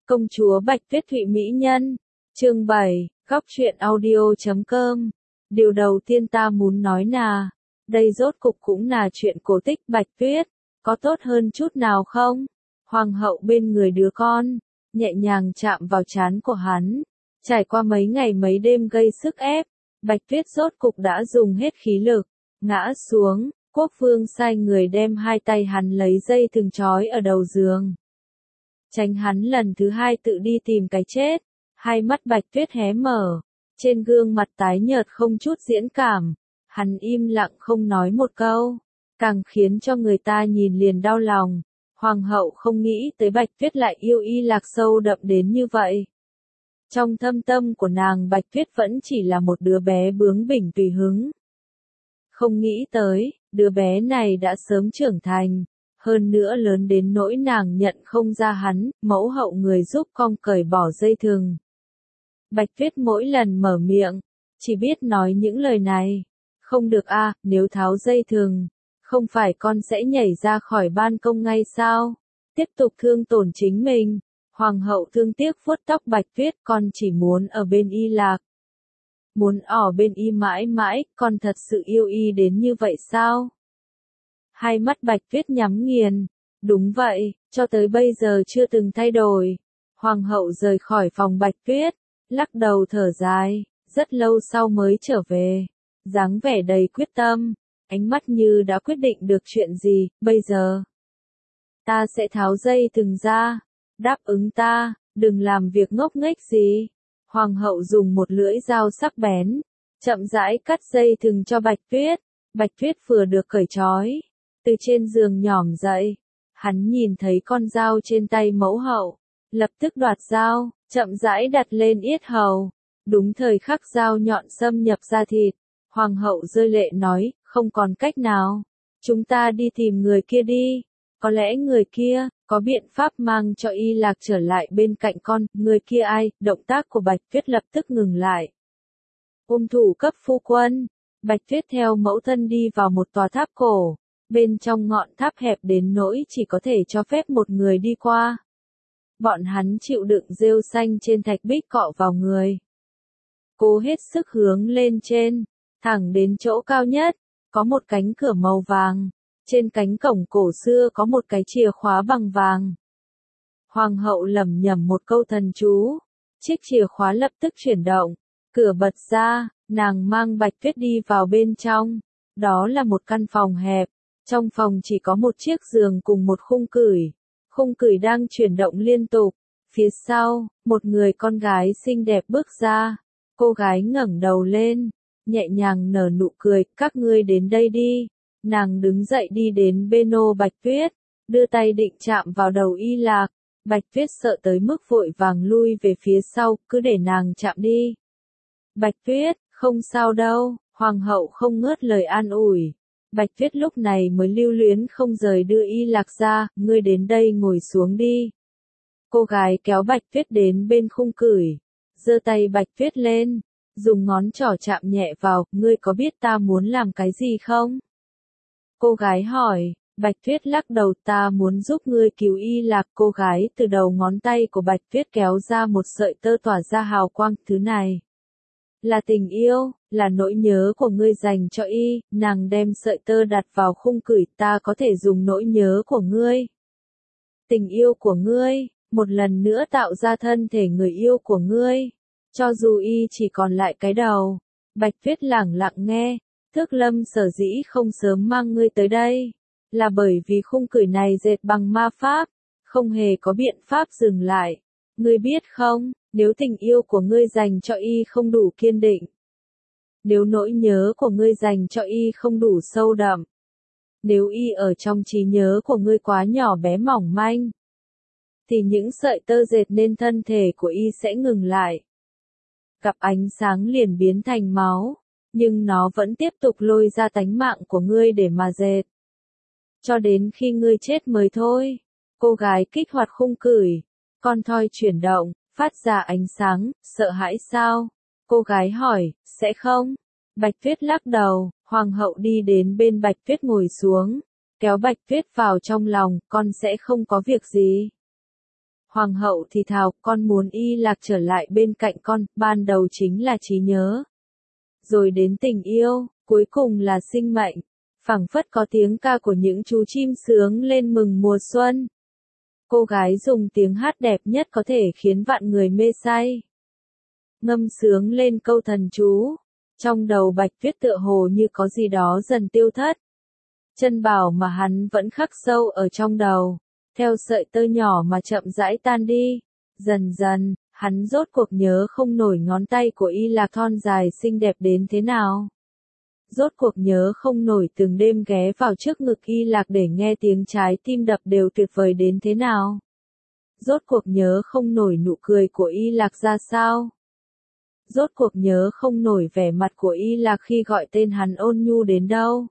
Công chúa Bạch Tuyết Thụy Mỹ Nhân. Chương 7, Góc truyện audio.com. Điều đầu tiên ta muốn nói là, đây rốt cục cũng là chuyện cổ tích Bạch Tuyết, có tốt hơn chút nào không? Hoàng hậu bên người đứa con, nhẹ nhàng chạm vào trán của hắn. Trải qua mấy ngày mấy đêm gây sức ép, Bạch Tuyết rốt cục đã dùng hết khí lực, ngã xuống. Quốc vương sai người đem hai tay hắn lấy dây thừng trói ở đầu giường, tránh hắn lần thứ hai tự đi tìm cái chết. Hai mắt Bạch Tuyết hé mở, trên gương mặt tái nhợt không chút diễn cảm, hắn im lặng không nói một câu, càng khiến cho người ta nhìn liền đau lòng. Hoàng hậu không nghĩ tới Bạch Tuyết lại yêu Y Lạc sâu đậm đến như vậy. Trong thâm tâm của nàng, Bạch Tuyết vẫn chỉ là một đứa bé bướng bỉnh tùy hứng. Không nghĩ tới, đứa bé này đã sớm trưởng thành, hơn nữa lớn đến nỗi nàng nhận không ra hắn, mẫu hậu người giúp con cởi bỏ dây thừng. Bạch Tuyết mỗi lần mở miệng, chỉ biết nói những lời này. Không được a, nếu tháo dây thừng, không phải con sẽ nhảy ra khỏi ban công ngay sao? Tiếp tục thương tổn chính mình. Hoàng hậu thương tiếc vuốt tóc Bạch Tuyết, con chỉ muốn ở bên Y Lạc. Muốn ở bên Y mãi mãi, con thật sự yêu Y đến như vậy sao? Hai mắt Bạch Tuyết nhắm nghiền. Đúng vậy, cho tới bây giờ chưa từng thay đổi. Hoàng hậu rời khỏi phòng Bạch Tuyết, lắc đầu thở dài, rất lâu sau mới trở về. Dáng vẻ đầy quyết tâm, ánh mắt như đã quyết định được chuyện gì. Bây giờ, ta sẽ tháo dây thừng ra. Đáp ứng ta, đừng làm việc ngốc nghếch gì. Hoàng hậu dùng một lưỡi dao sắc bén, chậm rãi cắt dây thừng cho Bạch Tuyết. Bạch Tuyết vừa được cởi trói, từ trên giường nhỏm dậy. Hắn nhìn thấy con dao trên tay mẫu hậu, lập tức đoạt dao, chậm rãi đặt lên yết hầu. Đúng thời khắc dao nhọn xâm nhập da thịt, hoàng hậu rơi lệ nói, không còn cách nào. Chúng ta đi tìm người kia đi. Có lẽ người kia có biện pháp mang cho Y Lạc trở lại bên cạnh con. Người kia ai? Động tác của Bạch Tuyết lập tức ngừng lại. Ôm thủ cấp phu quân. Bạch Tuyết theo mẫu thân đi vào một tòa tháp cổ. Bên trong ngọn tháp hẹp đến nỗi chỉ có thể cho phép một người đi qua. Bọn hắn chịu đựng rêu xanh trên thạch bích cọ vào người, cố hết sức hướng lên trên, thẳng đến chỗ cao nhất, có một cánh cửa màu vàng. Trên cánh cổng cổ xưa có một cái chìa khóa bằng vàng. Hoàng hậu lẩm nhẩm một câu thần chú, chiếc chìa khóa lập tức chuyển động, cửa bật ra, nàng mang Bạch Tuyết đi vào bên trong. Đó là một căn phòng hẹp, trong phòng chỉ có một chiếc giường cùng một khung cửi. Khung cửi đang chuyển động liên tục. Phía sau, một người con gái xinh đẹp bước ra. Cô gái ngẩng đầu lên, nhẹ nhàng nở nụ cười, các ngươi đến đây đi. Nàng đứng dậy đi đến bên ô Bạch Tuyết, đưa tay định chạm vào đầu Y Lạc. Bạch Tuyết sợ tới mức vội vàng lui về phía sau, cứ để nàng chạm đi. Bạch Tuyết, không sao đâu, hoàng hậu không ngớt lời an ủi. Bạch Tuyết lúc này mới lưu luyến không rời đưa Y Lạc ra, ngươi đến đây ngồi xuống đi. Cô gái kéo Bạch Tuyết đến bên khung cửi, giơ tay Bạch Tuyết lên, dùng ngón trỏ chạm nhẹ vào, ngươi có biết ta muốn làm cái gì không? Cô gái hỏi. Bạch Tuyết lắc đầu, ta muốn giúp ngươi cứu Y Lạc. Cô gái từ đầu ngón tay của Bạch Tuyết kéo ra một sợi tơ tỏa ra hào quang, thứ này là tình yêu, là nỗi nhớ của ngươi dành cho Y. Nàng đem sợi tơ đặt vào khung cửi, ta có thể dùng nỗi nhớ của ngươi, tình yêu của ngươi, một lần nữa tạo ra thân thể người yêu của ngươi, cho dù Y chỉ còn lại cái đầu. Bạch Tuyết lẳng lặng nghe. Thước Lâm sở dĩ không sớm mang ngươi tới đây, là bởi vì khung cửi này dệt bằng ma pháp, không hề có biện pháp dừng lại. Ngươi biết không, nếu tình yêu của ngươi dành cho Y không đủ kiên định, nếu nỗi nhớ của ngươi dành cho Y không đủ sâu đậm, nếu Y ở trong trí nhớ của ngươi quá nhỏ bé mỏng manh, thì những sợi tơ dệt nên thân thể của Y sẽ ngừng lại. Cặp ánh sáng liền biến thành máu, nhưng nó vẫn tiếp tục lôi ra tánh mạng của ngươi để mà dệt. Cho đến khi ngươi chết mới thôi. Cô gái kích hoạt khung cửi, con thoi chuyển động, phát ra ánh sáng, sợ hãi sao? Cô gái hỏi, sẽ không? Bạch Tuyết lắc đầu. Hoàng hậu đi đến bên Bạch Tuyết ngồi xuống, kéo Bạch Tuyết vào trong lòng, con sẽ không có việc gì. Hoàng hậu thì thào, con muốn Y Lạc trở lại bên cạnh con, ban đầu chính là trí nhớ. Rồi đến tình yêu, cuối cùng là sinh mệnh. Phảng phất có tiếng ca của những chú chim sướng lên mừng mùa xuân. Cô gái dùng tiếng hát đẹp nhất có thể khiến vạn người mê say. Ngâm sướng lên câu thần chú. Trong đầu Bạch Tuyết tựa hồ như có gì đó dần tiêu thất. Chân bảo mà hắn vẫn khắc sâu ở trong đầu. Theo sợi tơ nhỏ mà chậm rãi tan đi. Dần dần, hắn rốt cuộc nhớ không nổi ngón tay của Y Lạc thon dài xinh đẹp đến thế nào. Rốt cuộc nhớ không nổi từng đêm ghé vào trước ngực Y Lạc để nghe tiếng trái tim đập đều tuyệt vời đến thế nào. Rốt cuộc nhớ không nổi nụ cười của Y Lạc ra sao. Rốt cuộc nhớ không nổi vẻ mặt của Y Lạc khi gọi tên hắn ôn nhu đến đâu.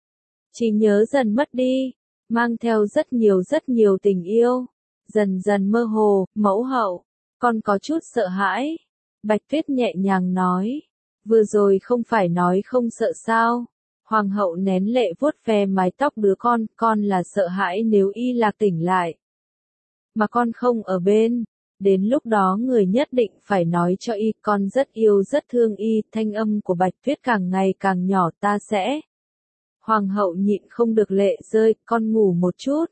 Chỉ nhớ dần mất đi, mang theo rất nhiều tình yêu. Dần dần mơ hồ, mẫu hậu, con có chút sợ hãi. Bạch Tuyết nhẹ nhàng nói. Vừa rồi không phải nói không sợ sao. Hoàng hậu nén lệ vuốt ve mái tóc đứa con là sợ hãi nếu Y Lạc tỉnh lại. Mà con không ở bên. Đến lúc đó người nhất định phải nói cho Y, con rất yêu rất thương Y. Thanh âm của Bạch Tuyết càng ngày càng nhỏ, ta sẽ. Hoàng hậu nhịn không được lệ rơi, con ngủ một chút.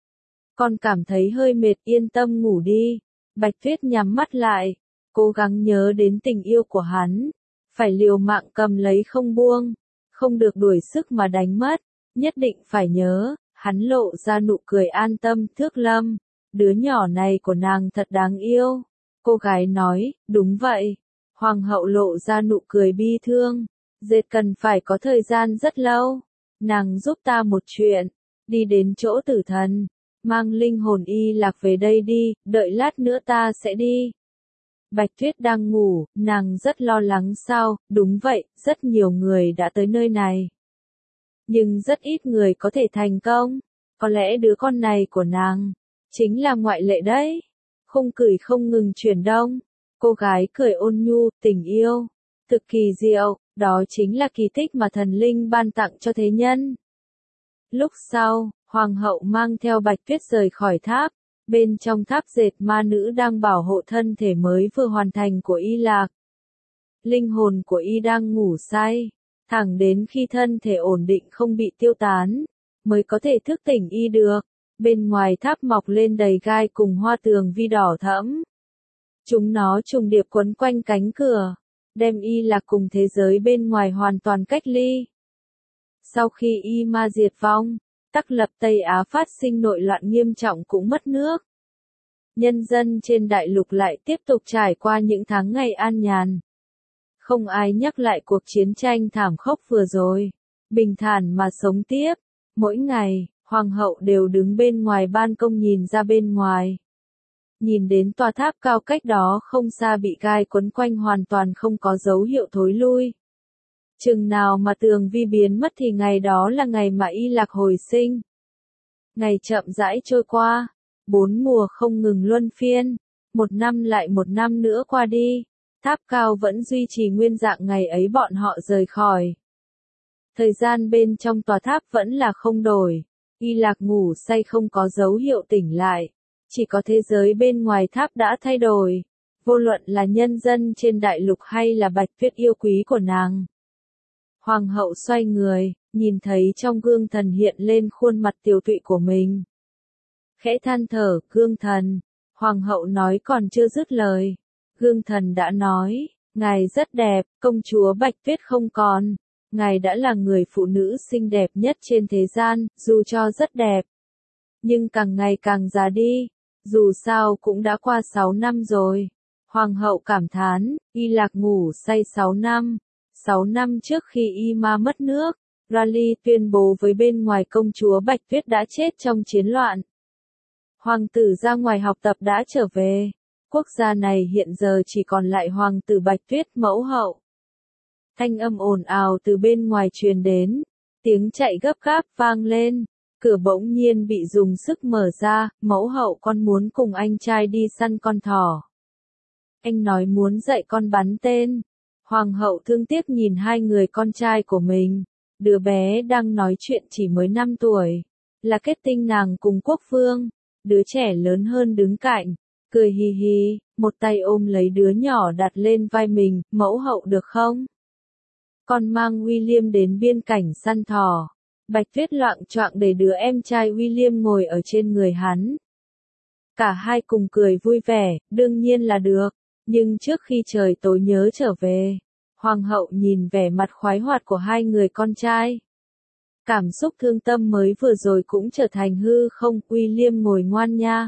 Con cảm thấy hơi mệt, yên tâm ngủ đi. Bạch Tuyết nhắm mắt lại, cố gắng nhớ đến tình yêu của hắn. Phải liều mạng cầm lấy không buông, không được đuổi sức mà đánh mất, nhất định phải nhớ. Hắn lộ ra nụ cười an tâm. Thước Lâm, đứa nhỏ này của nàng thật đáng yêu. Cô gái nói, đúng vậy. Hoàng hậu lộ ra nụ cười bi thương. Dệt cần phải có thời gian rất lâu. Nàng giúp ta một chuyện, đi đến chỗ tử thần, mang linh hồn Y Lạc về đây đi, đợi lát nữa ta sẽ đi. Bạch Tuyết đang ngủ, nàng rất lo lắng sao, đúng vậy, rất nhiều người đã tới nơi này. Nhưng rất ít người có thể thành công, có lẽ đứa con này của nàng, chính là ngoại lệ đấy. Khung cười không ngừng chuyển động, cô gái cười ôn nhu, tình yêu, thực kỳ diệu, đó chính là kỳ tích mà thần linh ban tặng cho thế nhân. Lúc sau, Hoàng hậu mang theo Bạch Tuyết rời khỏi tháp. Bên trong tháp dệt ma nữ đang bảo hộ thân thể mới vừa hoàn thành của Y Lạc. Linh hồn của Y đang ngủ say, thẳng đến khi thân thể ổn định không bị tiêu tán, mới có thể thức tỉnh Y được. Bên ngoài tháp mọc lên đầy gai cùng hoa tường vi đỏ thẫm. Chúng nó trùng điệp quấn quanh cánh cửa, đem Y Lạc cùng thế giới bên ngoài hoàn toàn cách ly. Sau khi Y Ma diệt vong, Tắc Lập Tây Á phát sinh nội loạn nghiêm trọng cũng mất nước. Nhân dân trên đại lục lại tiếp tục trải qua những tháng ngày an nhàn. Không ai nhắc lại cuộc chiến tranh thảm khốc vừa rồi. Bình thản mà sống tiếp. Mỗi ngày, Hoàng hậu đều đứng bên ngoài ban công nhìn ra bên ngoài. Nhìn đến tòa tháp cao cách đó không xa bị gai quấn quanh hoàn toàn không có dấu hiệu thối lui. Chừng nào mà tường vi biến mất thì ngày đó là ngày mà Y Lạc hồi sinh. Ngày chậm rãi trôi qua, 4 mùa không ngừng luân phiên, một năm lại một năm nữa qua đi, tháp cao vẫn duy trì nguyên dạng ngày ấy bọn họ rời khỏi. Thời gian bên trong tòa tháp vẫn là không đổi, Y Lạc ngủ say không có dấu hiệu tỉnh lại, chỉ có thế giới bên ngoài tháp đã thay đổi, vô luận là nhân dân trên đại lục hay là Bạch Tuyết yêu quý của nàng. Hoàng hậu xoay người, nhìn thấy trong gương thần hiện lên khuôn mặt tiều tụy của mình. Khẽ than thở, gương thần. Hoàng hậu nói còn chưa dứt lời. Gương thần đã nói, ngài rất đẹp, công chúa Bạch Tuyết không còn. Ngài đã là người phụ nữ xinh đẹp nhất trên thế gian, dù cho rất đẹp. Nhưng càng ngày càng già đi, dù sao cũng đã qua 6 năm rồi. Hoàng hậu cảm thán, Y Lạc ngủ say 6 năm. 6 năm trước khi Y Ma mất nước, Raleigh tuyên bố với bên ngoài công chúa Bạch Tuyết đã chết trong chiến loạn. Hoàng tử ra ngoài học tập đã trở về. Quốc gia này hiện giờ chỉ còn lại hoàng tử Bạch Tuyết mẫu hậu. Thanh âm ồn ào từ bên ngoài truyền đến. Tiếng chạy gấp gáp vang lên. Cửa bỗng nhiên bị dùng sức mở ra. Mẫu hậu con muốn cùng anh trai đi săn con thỏ. Anh nói muốn dạy con bắn tên. Hoàng hậu thương tiếc nhìn hai người con trai của mình. Đứa bé đang nói chuyện chỉ mới 5 tuổi. Là kết tinh nàng cùng quốc vương. Đứa trẻ lớn hơn đứng cạnh. cười hì hì, một tay ôm lấy đứa nhỏ đặt lên vai mình, mẫu hậu được không? Con mang William đến biên cảnh săn thỏ. Bạch Tuyết loạng choạng để đứa em trai William ngồi ở trên người hắn. Cả hai cùng cười vui vẻ, đương nhiên là được. Nhưng trước khi trời tối nhớ trở về, Hoàng hậu nhìn vẻ mặt khoái hoạt của hai người con trai. Cảm xúc thương tâm mới vừa rồi cũng trở thành hư không. William ngồi ngoan nha.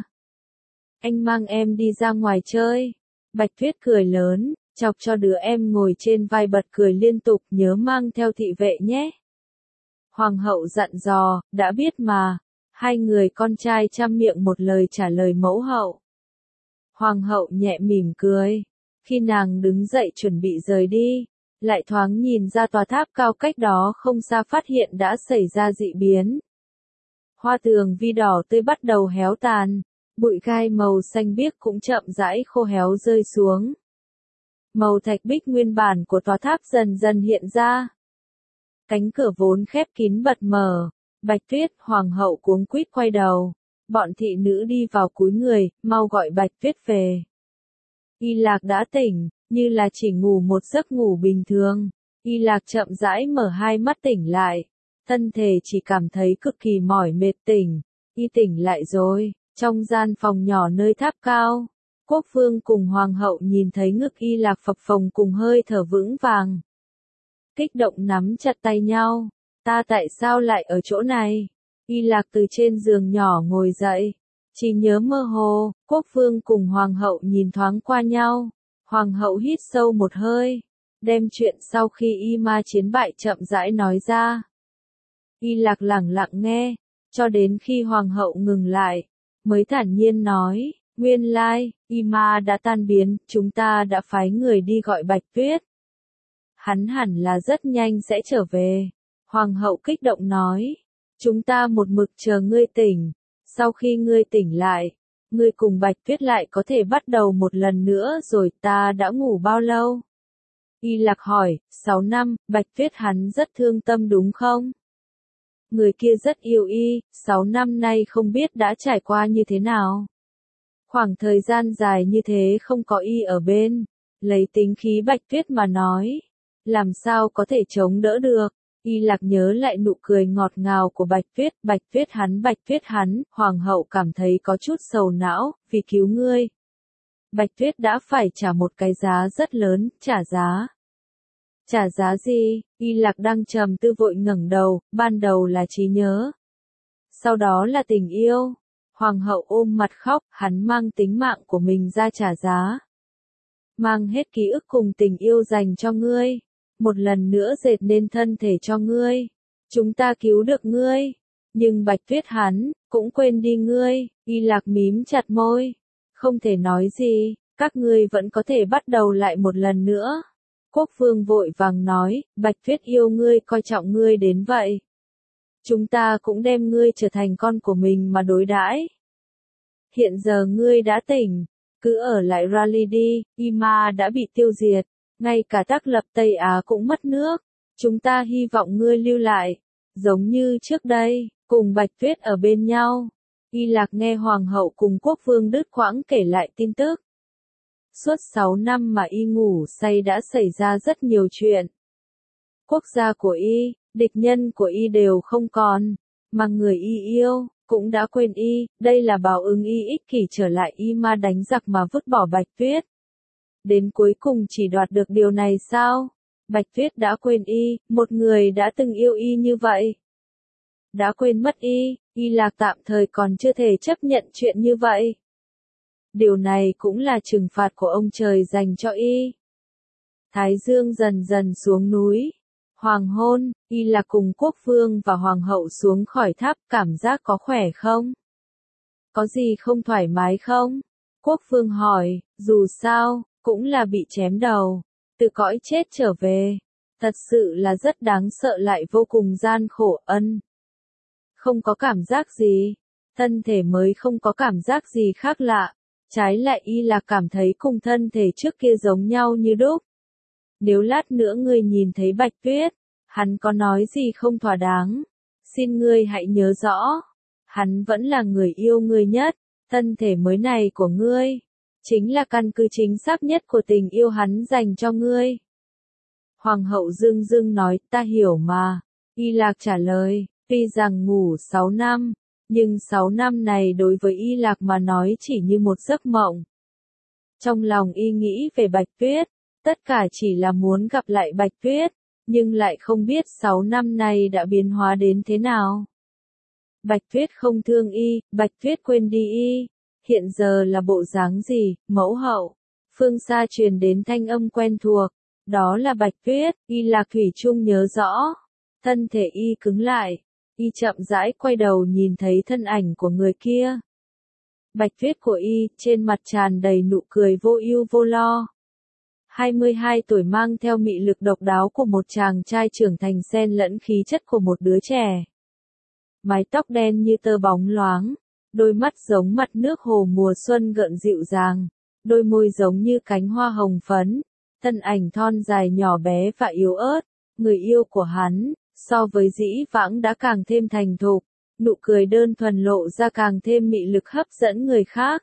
Anh mang em đi ra ngoài chơi. Bạch Tuyết cười lớn, chọc cho đứa em ngồi trên vai bật cười liên tục, nhớ mang theo thị vệ nhé. Hoàng hậu dặn dò, đã biết mà. Hai người con trai chăm miệng một lời trả lời mẫu hậu. Hoàng hậu nhẹ mỉm cười. Khi nàng đứng dậy chuẩn bị rời đi, lại thoáng nhìn ra tòa tháp cao cách đó không xa phát hiện đã xảy ra dị biến. Hoa tường vi đỏ tươi bắt đầu héo tàn, bụi gai màu xanh biếc cũng chậm rãi khô héo rơi xuống. Màu thạch bích nguyên bản của tòa tháp dần dần hiện ra. Cánh cửa vốn khép kín bật mở, Bạch Tuyết, Hoàng hậu cuống quýt quay đầu. Bọn thị nữ đi vào cúi người, mau gọi Bạch Tuyết về. Y Lạc đã tỉnh, như là chỉ ngủ một giấc ngủ bình thường. Y Lạc chậm rãi mở hai mắt tỉnh lại. Thân thể chỉ cảm thấy cực kỳ mỏi mệt tỉnh. Y tỉnh lại rồi, trong gian phòng nhỏ nơi tháp cao. Quốc vương cùng Hoàng hậu nhìn thấy ngực Y Lạc phập phồng cùng hơi thở vững vàng. Kích động nắm chặt tay nhau. Ta tại sao lại ở chỗ này? Y Lạc từ trên giường nhỏ ngồi dậy. Chỉ nhớ mơ hồ, quốc vương cùng hoàng hậu nhìn thoáng qua nhau. Hoàng hậu hít sâu một hơi, đem chuyện sau khi Y Ma chiến bại chậm rãi nói ra. Y Lạc lẳng lặng nghe, cho đến khi hoàng hậu ngừng lại, mới thản nhiên nói, nguyên lai, Y Ma đã tan biến, chúng ta đã phái người đi gọi Bạch Tuyết. Hắn hẳn là rất nhanh sẽ trở về. Hoàng hậu kích động nói, chúng ta một mực chờ ngươi tỉnh, sau khi ngươi tỉnh lại, ngươi cùng Bạch Tuyết lại có thể bắt đầu một lần nữa rồi. Ta đã ngủ bao lâu? Y Lạc hỏi, 6 năm, Bạch Tuyết hắn rất thương tâm đúng không? Người kia rất yêu y, 6 năm nay không biết đã trải qua như thế nào. Khoảng thời gian dài như thế không có y ở bên, lấy tính khí Bạch Tuyết mà nói, làm sao có thể chống đỡ được. Y Lạc nhớ lại nụ cười ngọt ngào của Bạch Tuyết hắn, hoàng hậu cảm thấy có chút sầu não, vì cứu ngươi. Bạch Tuyết đã phải trả một cái giá rất lớn, trả giá. Trả giá gì? Y Lạc đang trầm tư vội ngẩng đầu, ban đầu là trí nhớ. Sau đó là tình yêu. Hoàng hậu ôm mặt khóc, hắn mang tính mạng của mình ra trả giá. Mang hết ký ức cùng tình yêu dành cho ngươi. Một lần nữa dệt nên thân thể cho ngươi. Chúng ta cứu được ngươi. Nhưng Bạch Tuyết hắn, cũng quên đi ngươi. Y Lạc mím chặt môi. Không thể nói gì, các ngươi vẫn có thể bắt đầu lại một lần nữa. Quốc vương vội vàng nói, Bạch Tuyết yêu ngươi coi trọng ngươi đến vậy. Chúng ta cũng đem ngươi trở thành con của mình mà đối đãi. Hiện giờ ngươi đã tỉnh, cứ ở lại Raleigh đi, Y Ma đã bị tiêu diệt. Ngay cả tác lập Tây Á cũng mất nước. Chúng ta hy vọng ngươi lưu lại. Giống như trước đây, cùng Bạch Tuyết ở bên nhau. Y Lạc nghe hoàng hậu cùng quốc vương đứt quãng kể lại tin tức. Suốt 6 năm mà y ngủ say đã xảy ra rất nhiều chuyện. Quốc gia của y, địch nhân của y đều không còn. Mà người y yêu, cũng đã quên y. Đây là báo ứng y ích kỷ trở lại Y Ma đánh giặc mà vứt bỏ Bạch Tuyết. Đến cuối cùng chỉ đoạt được điều này sao? Bạch Tuyết đã quên y, một người đã từng yêu y như vậy. Đã quên mất y, Y Lạc tạm thời còn chưa thể chấp nhận chuyện như vậy. Điều này cũng là trừng phạt của ông trời dành cho y. Thái dương dần dần xuống núi. Hoàng hôn, Y Lạc cùng quốc vương và hoàng hậu xuống khỏi tháp, cảm giác có khỏe không? Có gì không thoải mái không? Quốc vương hỏi, dù sao, cũng là bị chém đầu, từ cõi chết trở về. Thật sự là rất đáng sợ lại vô cùng gian khổ. Không có cảm giác gì. Thân thể mới không có cảm giác gì khác lạ. Trái lại Y Lạc cảm thấy cùng thân thể trước kia giống nhau như đúc. Nếu lát nữa ngươi nhìn thấy Bạch Tuyết, hắn có nói gì không thỏa đáng, xin ngươi hãy nhớ rõ. Hắn vẫn là người yêu ngươi nhất. Thân thể mới này của ngươi, chính là căn cứ chính xác nhất của tình yêu hắn dành cho ngươi. Hoàng hậu dưng dưng nói, ta hiểu mà. Y Lạc trả lời, tuy rằng ngủ 6 năm, nhưng 6 năm này đối với Y Lạc mà nói chỉ như một giấc mộng. Trong lòng Y nghĩ về Bạch Tuyết, tất cả chỉ là muốn gặp lại Bạch Tuyết, nhưng lại không biết 6 năm này đã biến hóa đến thế nào. Bạch Tuyết không thương Y, Bạch Tuyết quên đi Y, hiện giờ là bộ dáng gì, mẫu hậu. Phương xa truyền đến thanh âm quen thuộc, đó là Bạch Tuyết. Y Lạc thủy chung nhớ rõ, thân thể Y cứng lại, Y chậm rãi quay đầu nhìn thấy thân ảnh của người kia. Bạch Tuyết của Y, trên mặt tràn đầy nụ cười vô ưu vô lo. 22 tuổi mang theo mị lực độc đáo của một chàng trai trưởng thành xen lẫn khí chất của một đứa trẻ. Mái tóc đen như tơ bóng loáng, đôi mắt giống mặt nước hồ mùa xuân gợn dịu dàng, đôi môi giống như cánh hoa hồng phấn, thân ảnh thon dài nhỏ bé và yếu ớt, người yêu của hắn, so với dĩ vãng đã càng thêm thành thục, nụ cười đơn thuần lộ ra càng thêm mị lực hấp dẫn người khác.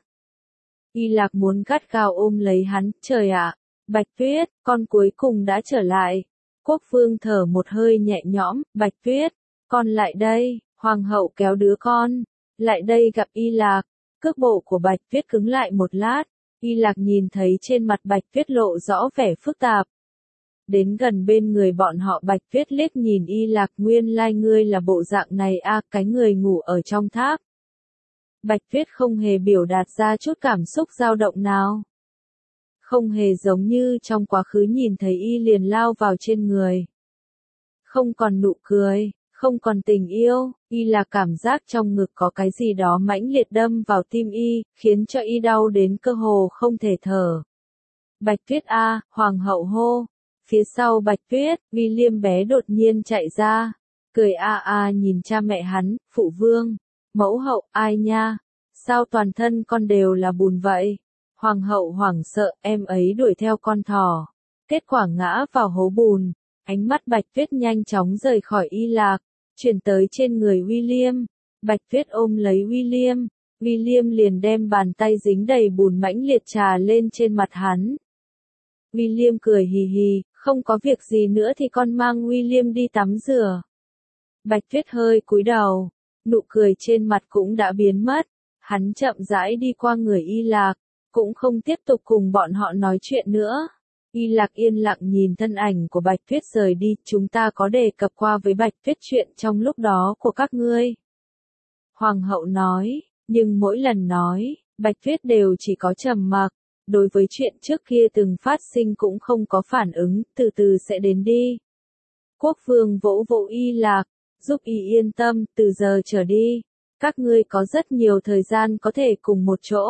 Y Lạc muốn gắt gao ôm lấy hắn, trời ạ, Bạch Tuyết, con cuối cùng đã trở lại. Quốc vương thở một hơi nhẹ nhõm, Bạch Tuyết, con lại đây, hoàng hậu kéo đứa con, lại đây gặp Y Lạc. Cước bộ của Bạch Tuyết cứng lại một lát, Y Lạc nhìn thấy trên mặt Bạch Tuyết lộ rõ vẻ phức tạp. Đến gần bên người bọn họ Bạch Tuyết liếc nhìn Y Lạc, nguyên lai ngươi là bộ dạng này a, cái người ngủ ở trong tháp. Bạch Tuyết không hề biểu đạt ra chút cảm xúc dao động nào. Không hề giống như trong quá khứ nhìn thấy Y liền lao vào trên người. Không còn nụ cười, không còn tình yêu, Y là cảm giác trong ngực có cái gì đó mãnh liệt đâm vào tim Y, khiến cho Y đau đến cơ hồ không thể thở. Bạch Tuyết a, hoàng hậu hô. Phía sau Bạch Tuyết, William bé đột nhiên chạy ra, cười a a nhìn cha mẹ hắn, phụ vương, mẫu hậu, ai nha, sao toàn thân con đều là bùn vậy? Hoàng hậu hoảng sợ, em ấy đuổi theo con thỏ, kết quả ngã vào hố bùn. Ánh mắt Bạch Tuyết nhanh chóng rời khỏi Y Lạc, chuyển tới trên người William. Bạch Tuyết ôm lấy William, William liền đem bàn tay dính đầy bùn mãnh liệt trà lên trên mặt hắn. William cười hì hì, không có việc gì nữa thì con mang William đi tắm rửa. Bạch Tuyết hơi cúi đầu, nụ cười trên mặt cũng đã biến mất, hắn chậm rãi đi qua người Y Lạc, cũng không tiếp tục cùng bọn họ nói chuyện nữa. Y Lạc yên lặng nhìn thân ảnh của Bạch Tuyết rời đi, chúng ta có đề cập qua với Bạch Tuyết chuyện trong lúc đó của các ngươi. Hoàng hậu nói, nhưng mỗi lần nói, Bạch Tuyết đều chỉ có trầm mặc, đối với chuyện trước kia từng phát sinh cũng không có phản ứng, từ từ sẽ đến đi. Quốc vương vỗ vỗ Y Lạc, giúp Y yên tâm, từ giờ trở đi, các ngươi có rất nhiều thời gian có thể cùng một chỗ.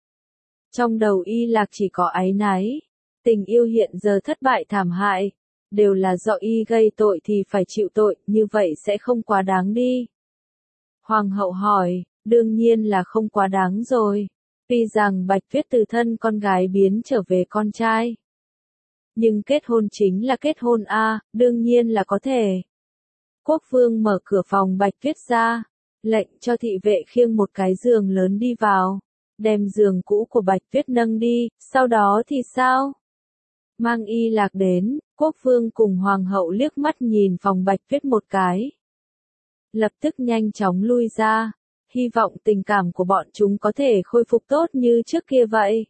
Trong đầu Y Lạc chỉ có áy náy. Tình yêu hiện giờ thất bại thảm hại, đều là do Y gây tội thì phải chịu tội, như vậy sẽ không quá đáng đi. Hoàng hậu hỏi, đương nhiên là không quá đáng rồi, tuy rằng Bạch Tuyết từ thân con gái biến trở về con trai. Nhưng kết hôn chính là kết hôn a, đương nhiên là có thể. Quốc vương mở cửa phòng Bạch Tuyết ra, lệnh cho thị vệ khiêng một cái giường lớn đi vào, đem giường cũ của Bạch Tuyết nâng đi, sau đó thì sao? Mang Y Lạc đến, quốc vương cùng hoàng hậu liếc mắt nhìn phòng Bạch Tuyết một cái. Lập tức nhanh chóng lui ra, hy vọng tình cảm của bọn chúng có thể khôi phục tốt như trước kia vậy.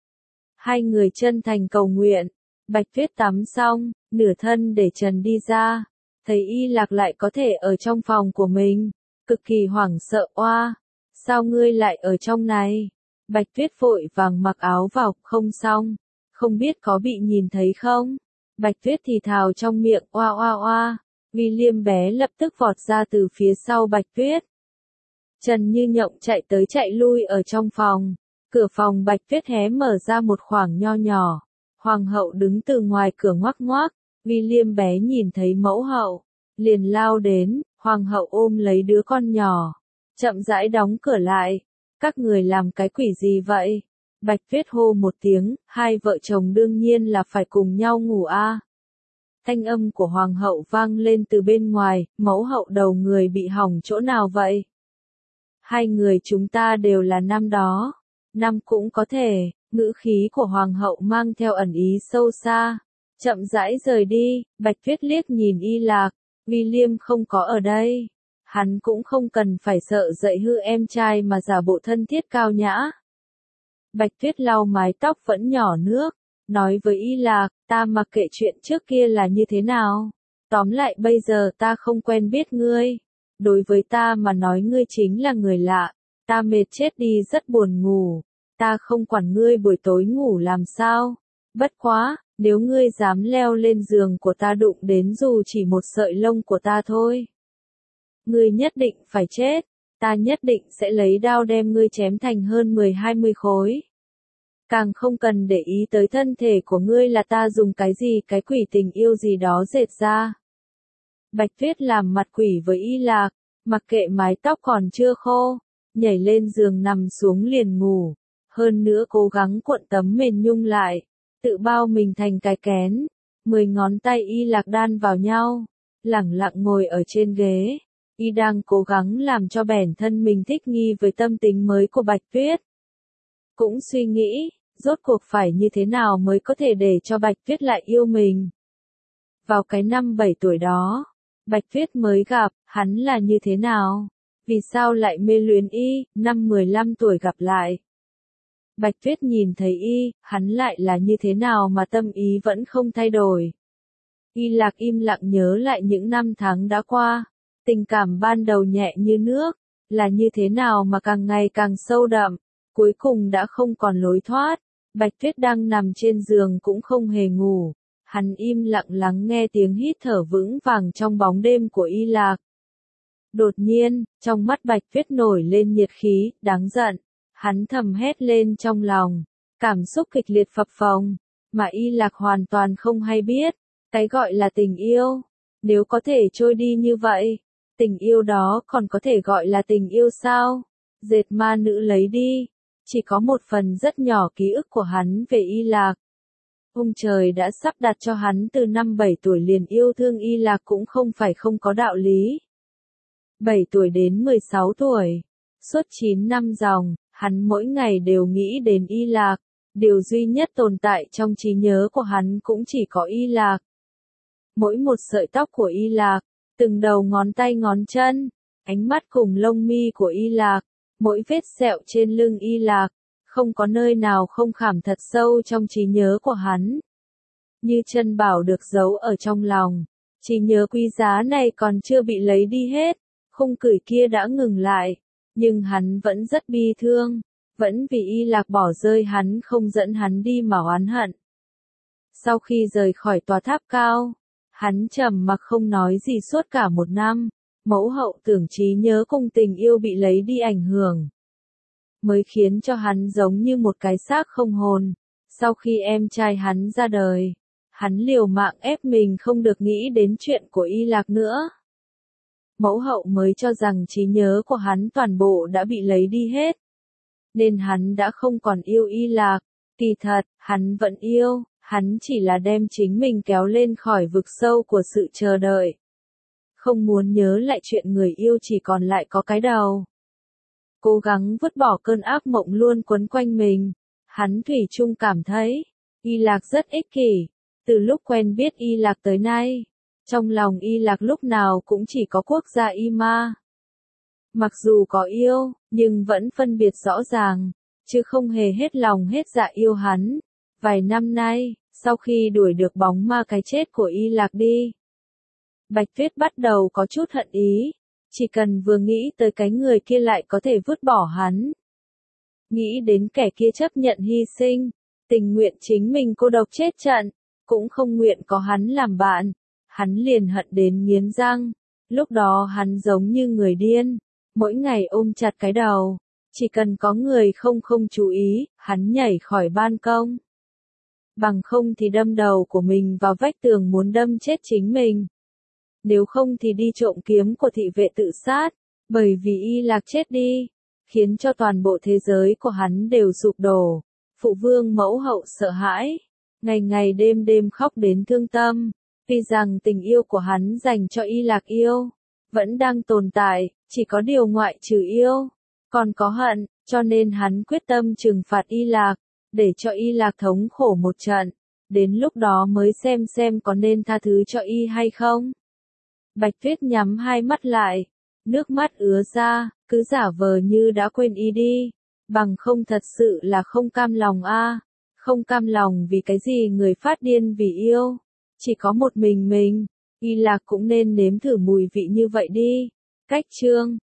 Hai người chân thành cầu nguyện, Bạch Tuyết tắm xong, nửa thân để trần đi ra, thấy Y Lạc lại có thể ở trong phòng của mình, cực kỳ hoảng sợ oa, sao ngươi lại ở trong này? Bạch Tuyết vội vàng mặc áo vào, không xong. Không biết có bị nhìn thấy không? Bạch Tuyết thì thào trong miệng, oa oa oa. William bé lập tức vọt ra từ phía sau Bạch Tuyết. Trần như nhộng chạy tới chạy lui ở trong phòng. Cửa phòng Bạch Tuyết hé mở ra một khoảng nho nhỏ. Hoàng hậu đứng từ ngoài cửa ngoác ngoác. William bé nhìn thấy mẫu hậu, liền lao đến, hoàng hậu ôm lấy đứa con nhỏ. Chậm rãi đóng cửa lại. Các người làm cái quỷ gì vậy? Bạch Tuyết hô một tiếng, hai vợ chồng đương nhiên là phải cùng nhau ngủ a. Thanh âm của hoàng hậu vang lên từ bên ngoài, mẫu hậu đầu người bị hỏng chỗ nào vậy? Hai người chúng ta đều là năm đó. năm cũng có thể, ngữ khí của hoàng hậu mang theo ẩn ý sâu xa. Chậm rãi rời đi, Bạch Tuyết liếc nhìn Y Lạc, William không có ở đây. Hắn cũng không cần phải sợ dạy hư em trai mà giả bộ thân thiết cao nhã. Bạch Tuyết lau mái tóc vẫn nhỏ nước, nói với Y Lạc, ta mặc kệ chuyện trước kia là như thế nào. Tóm lại bây giờ ta không quen biết ngươi. Đối với ta mà nói ngươi chính là người lạ. Ta mệt chết đi rất buồn ngủ. Ta không quản ngươi buổi tối ngủ làm sao. Bất quá, nếu ngươi dám leo lên giường của ta đụng đến dù chỉ một sợi lông của ta thôi. Ngươi nhất định phải chết. Ta nhất định sẽ lấy đao đem ngươi chém thành hơn 10-20 khối. Càng không cần để ý tới thân thể của ngươi là ta dùng cái gì cái quỷ tình yêu gì đó dệt ra. Bạch Tuyết làm mặt quỷ với Y Lạc, mặc kệ mái tóc còn chưa khô, nhảy lên giường nằm xuống liền ngủ, hơn nữa cố gắng cuộn tấm mền nhung lại, tự bao mình thành cái kén, 10 ngón tay Y Lạc đan vào nhau, lẳng lặng ngồi ở trên ghế, Y đang cố gắng làm cho bản thân mình thích nghi với tâm tính mới của Bạch Tuyết. Cũng suy nghĩ, rốt cuộc phải như thế nào mới có thể để cho Bạch Tuyết lại yêu mình. Vào cái năm 7 tuổi đó, Bạch Tuyết mới gặp, hắn là như thế nào? Vì sao lại mê luyến Y, năm 15 tuổi gặp lại? Bạch Tuyết nhìn thấy Y, hắn lại là như thế nào mà tâm ý vẫn không thay đổi? Y Lạc im lặng nhớ lại những năm tháng đã qua, tình cảm ban đầu nhẹ như nước, là như thế nào mà càng ngày càng sâu đậm, cuối cùng đã không còn lối thoát. Bạch Tuyết đang nằm trên giường cũng không hề ngủ. Hắn im lặng lắng nghe tiếng hít thở vững vàng trong bóng đêm của Y Lạc. Đột nhiên, trong mắt Bạch Tuyết nổi lên nhiệt khí, đáng giận. Hắn thầm hét lên trong lòng, cảm xúc kịch liệt phập phồng, mà Y Lạc hoàn toàn không hay biết. Cái gọi là tình yêu, nếu có thể trôi đi như vậy, tình yêu đó còn có thể gọi là tình yêu sao? Dệt ma nữ lấy đi, chỉ có một phần rất nhỏ ký ức của hắn về Y Lạc. Ông trời đã sắp đặt cho hắn từ năm 7 tuổi liền yêu thương Y Lạc cũng không phải không có đạo lý. 7 tuổi đến 16 tuổi, suốt 9 năm dòng, hắn mỗi ngày đều nghĩ đến Y Lạc, điều duy nhất tồn tại trong trí nhớ của hắn cũng chỉ có Y Lạc. Mỗi một sợi tóc của Y Lạc, từng đầu ngón tay ngón chân, ánh mắt cùng lông mi của Y Lạc, mỗi vết sẹo trên lưng Y Lạc, không có nơi nào không khảm thật sâu trong trí nhớ của hắn. Như chân bảo được giấu ở trong lòng, trí nhớ quý giá này còn chưa bị lấy đi hết, khung cửi kia đã ngừng lại, nhưng hắn vẫn rất bi thương, vẫn vì Y Lạc bỏ rơi hắn không dẫn hắn đi mà oán hận. Sau khi rời khỏi tòa tháp cao, hắn trầm mặc không nói gì suốt cả một năm, mẫu hậu tưởng trí nhớ cùng tình yêu bị lấy đi ảnh hưởng, mới khiến cho hắn giống như một cái xác không hồn. Sau khi em trai hắn ra đời, hắn liều mạng ép mình không được nghĩ đến chuyện của Y Lạc nữa. Mẫu hậu mới cho rằng trí nhớ của hắn toàn bộ đã bị lấy đi hết, nên hắn đã không còn yêu Y Lạc. Kỳ thật, hắn vẫn yêu, hắn chỉ là đem chính mình kéo lên khỏi vực sâu của sự chờ đợi. Không muốn nhớ lại chuyện người yêu chỉ còn lại có cái đầu. Cố gắng vứt bỏ cơn ác mộng luôn quấn quanh mình. Hắn thủy chung cảm thấy, Y Lạc rất ích kỷ. Từ lúc quen biết Y Lạc tới nay, trong lòng Y Lạc lúc nào cũng chỉ có quốc gia Y Ma. Mặc dù có yêu, nhưng vẫn phân biệt rõ ràng, chứ không hề hết lòng hết dạ yêu hắn. Vài năm nay, sau khi đuổi được bóng ma cái chết của Y Lạc đi, Bạch Tuyết bắt đầu có chút hận ý. Chỉ cần vừa nghĩ tới cái người kia lại có thể vứt bỏ hắn. Nghĩ đến kẻ kia chấp nhận hy sinh, tình nguyện chính mình cô độc chết trận, cũng không nguyện có hắn làm bạn. Hắn liền hận đến nghiến răng. Lúc đó hắn giống như người điên, mỗi ngày ôm chặt cái đầu. Chỉ cần có người không chú ý, hắn nhảy khỏi ban công. Bằng không thì đâm đầu của mình vào vách tường muốn đâm chết chính mình. Nếu không thì đi trộm kiếm của thị vệ tự sát, bởi vì Y Lạc chết đi, khiến cho toàn bộ thế giới của hắn đều sụp đổ. Phụ vương mẫu hậu sợ hãi, ngày ngày đêm đêm khóc đến thương tâm, vì rằng tình yêu của hắn dành cho Y Lạc yêu, vẫn đang tồn tại, chỉ có điều ngoại trừ yêu, còn có hận, cho nên hắn quyết tâm trừng phạt Y Lạc, để cho Y Lạc thống khổ một trận, đến lúc đó mới xem có nên tha thứ cho Y hay không. Bạch Tuyết nhắm hai mắt lại, nước mắt ứa ra, cứ giả vờ như đã quên Y đi, bằng không thật sự là không cam lòng a, không cam lòng vì cái gì người phát điên vì yêu, chỉ có một mình, Y Lạc cũng nên nếm thử mùi vị như vậy đi. Cách chương